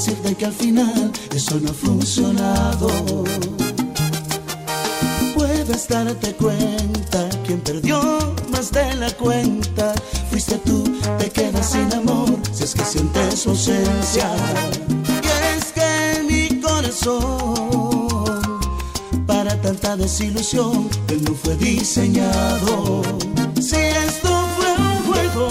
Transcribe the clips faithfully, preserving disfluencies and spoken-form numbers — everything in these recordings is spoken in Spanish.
decirte que al final eso no ha funcionado. Puedes darte cuenta, quien perdió más de la cuenta fuiste tú, te quedas sin amor si es que sientes su ausencia. Y es que mi corazón para tanta desilusión él no fue diseñado. Si esto fue un juego,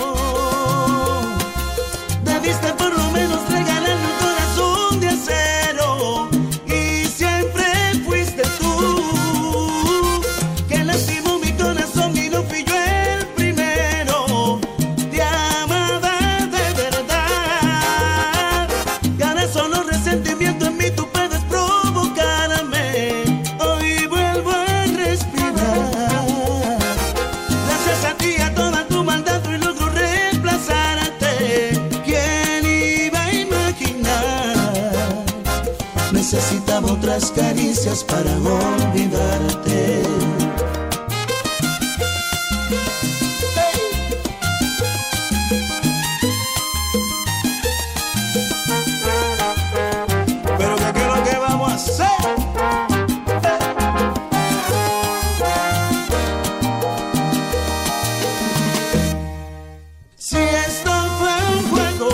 debiste por lo menos regalarme un corazón de acero. Y siempre fuiste tú que lastimó mi corazón y no fui yo el primero. Te amaba de verdad y ahora solo resentimiento en mí tú puedes provocarme. Hoy vuelvo a respirar gracias a ti, a toda tu maldad hoy logro reemplazarte. ¿Quién iba a imaginar? Necesitaba otras caricias para olvidarte. Pero ¿qué es lo que vamos a hacer? Si esto fue un juego,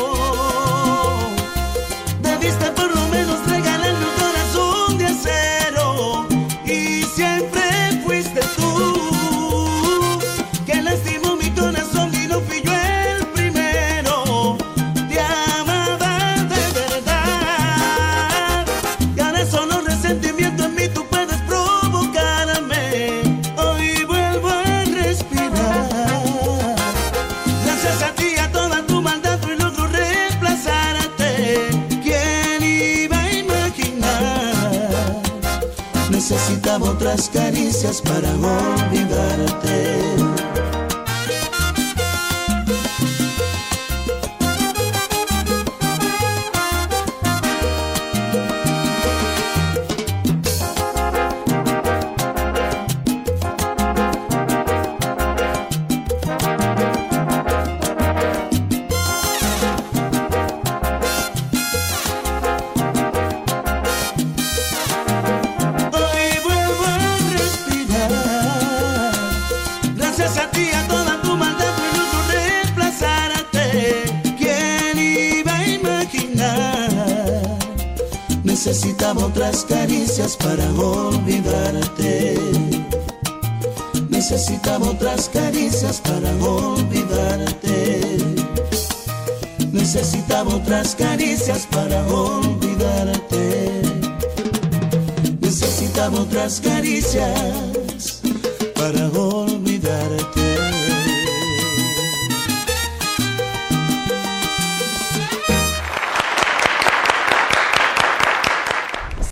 debiste por lo menos regalarme un corazón de acero. Y siempre fuiste tú que lastimó mi corazón y no fui yo el primero. Te amaba de verdad y ahora solo resentimiento en mí tú puedes provocarme. Hoy vuelvo a respirar gracias a ti, a toda tu maldad hoy logro reemplazarte. ¿Quién iba a imaginar? Necesitaba otras caricias para olvidarte. Hoy vuelvo a respirar gracias a ti, a toda tu maldad hoy logro reemplazarte. ¿Quién iba a imaginar? Necesitaba otras caricias para olvidarte. Necesitaba otras caricias para olvidarte. Necesitaba otras caricias para olvidarte. Necesitaba otras caricias para olvidarte.